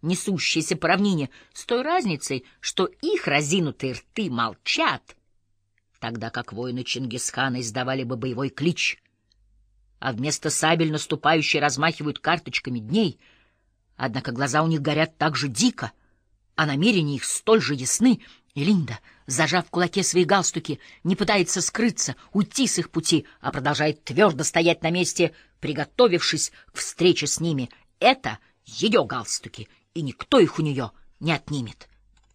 несущиеся по равнине, с той разницей, что их разинутые рты молчат, тогда как воины Чингисхана издавали бы боевой клич, а вместо сабель наступающие размахивают карточками дней, однако глаза у них горят так же дико, а намерения их столь же ясны, и Линда, зажав в кулаке свои галстуки, не пытается скрыться, уйти с их пути, а продолжает твердо стоять на месте, приготовившись к встрече с ними. Это ее галстуки, и никто их у нее не отнимет.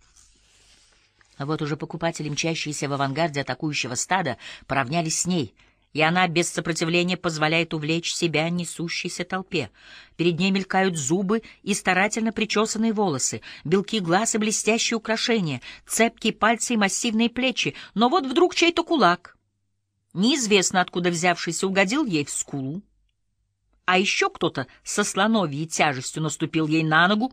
А вот уже покупатели, мчащиеся в авангарде атакующего стада, поравнялись с ней, и она без сопротивления позволяет увлечь себя несущейся толпе. Перед ней мелькают зубы и старательно причесанные волосы, белки глаз и блестящие украшения, цепкие пальцы и массивные плечи. Но вот вдруг чей-то кулак, неизвестно откуда взявшийся, угодил ей в скулу. А еще кто-то со слоновьей тяжестью наступил ей на ногу.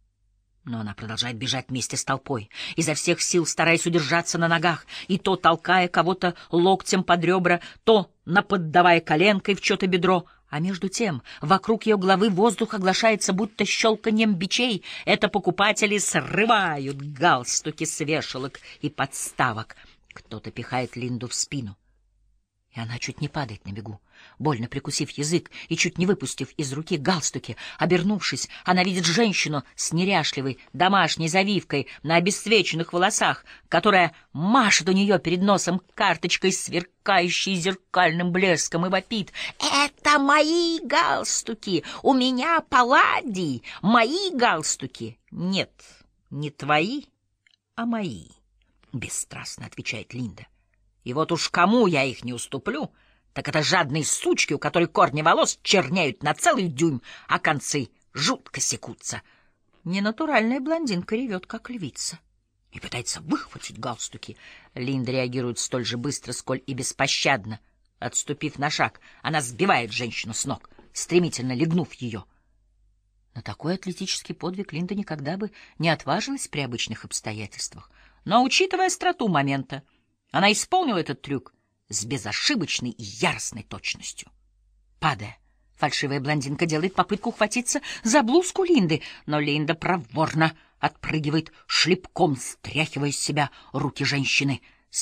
Но она продолжает бежать вместе с толпой, изо всех сил стараясь удержаться на ногах, и то толкая кого-то локтем под ребра, то наподдавая коленкой в чье-то бедро. А между тем вокруг ее головы воздух оглашается будто щелканьем бичей. Это покупатели срывают галстуки с вешалок и подставок. Кто-то пихает Линду в спину, и она чуть не падает на бегу, больно прикусив язык и чуть не выпустив из руки галстуки. Обернувшись, она видит женщину с неряшливой домашней завивкой на обесцвеченных волосах, которая машет у нее перед носом карточкой, сверкающей зеркальным блеском, и вопит: «Это мои галстуки! У меня палладий! Мои галстуки!» «Нет, не твои, а мои», — бесстрастно отвечает Линда. «И вот уж кому я их не уступлю, так это жадные сучки, у которой корни волос чернеют на целый дюйм, а концы жутко секутся». Ненатуральная блондинка ревет, как львица, и пытается выхватить галстуки. Линда реагирует столь же быстро, сколь и беспощадно. Отступив на шаг, она сбивает женщину с ног, стремительно легнув ее. На такой атлетический подвиг Линда никогда бы не отважилась при обычных обстоятельствах. Но, учитывая остроту момента, она исполнила этот трюк с безошибочной и яростной точностью. Падая, фальшивая блондинка делает попытку ухватиться за блузку Линды, но Линда проворно отпрыгивает, шлепком стряхивая с себя руки женщины.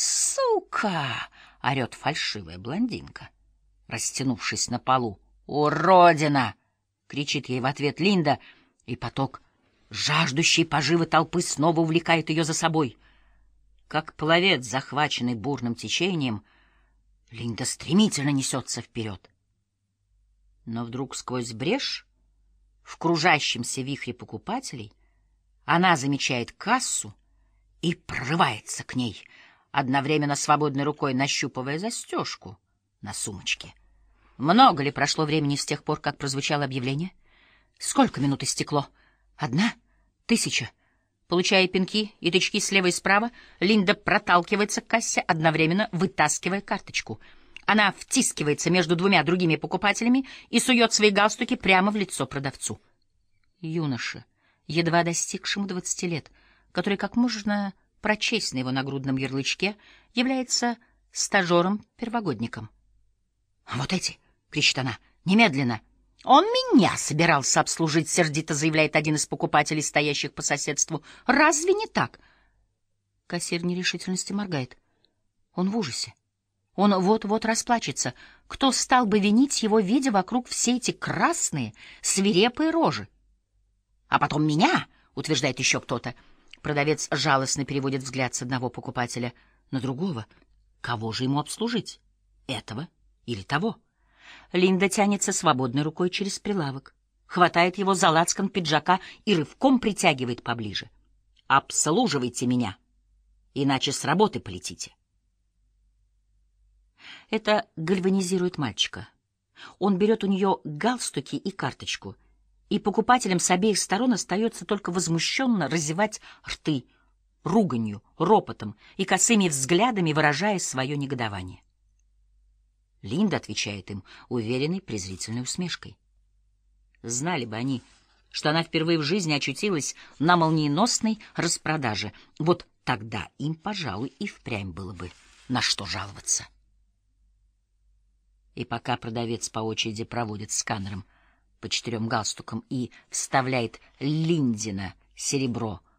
«Сука!» — орет фальшивая блондинка, растянувшись на полу. «Уродина!» — кричит ей в ответ Линда, и поток жаждущей поживы толпы снова увлекает ее за собой. Как пловец, захваченный бурным течением, Линда стремительно несется вперед. Но вдруг сквозь брешь в кружащемся вихре покупателей она замечает кассу и прорывается к ней, одновременно свободной рукой нащупывая застежку на сумочке. Много ли прошло времени с тех пор, как прозвучало объявление? Сколько минут истекло? 1? 1000? Получая пинки и тычки слева и справа, Линда проталкивается к кассе, одновременно вытаскивая карточку. Она втискивается между двумя другими покупателями и сует свои галстуки прямо в лицо продавцу. Юноше, едва достигшему 20 лет, который, как можно прочесть на его нагрудном ярлычке, является стажером-первогодником. «Вот эти!» — кричит она. «Немедленно!» «Он меня собирался обслужить», — сердито заявляет один из покупателей, стоящих по соседству. «Разве не так?» Кассир в нерешительности моргает. Он в ужасе. Он вот-вот расплачется. Кто стал бы винить его, видя вокруг все эти красные, свирепые рожи? «А потом меня», — утверждает еще кто-то. Продавец жалостно переводит взгляд с одного покупателя на другого. Кого же ему обслужить? Этого или того? Линда тянется свободной рукой через прилавок, хватает его за лацкан пиджака и рывком притягивает поближе. «Обслуживайте меня, иначе с работы полетите». Это гальванизирует мальчика. Он берет у нее галстуки и карточку, и покупателям с обеих сторон остается только возмущенно разевать рты, руганью, ропотом и косыми взглядами выражая свое негодование. Линда отвечает им уверенной презрительной усмешкой. Знали бы они, что она впервые в жизни очутилась на молниеносной распродаже, вот тогда им, пожалуй, и впрямь было бы на что жаловаться. И пока продавец по очереди проводит сканером по 4 галстукам и вставляет Линдина серебро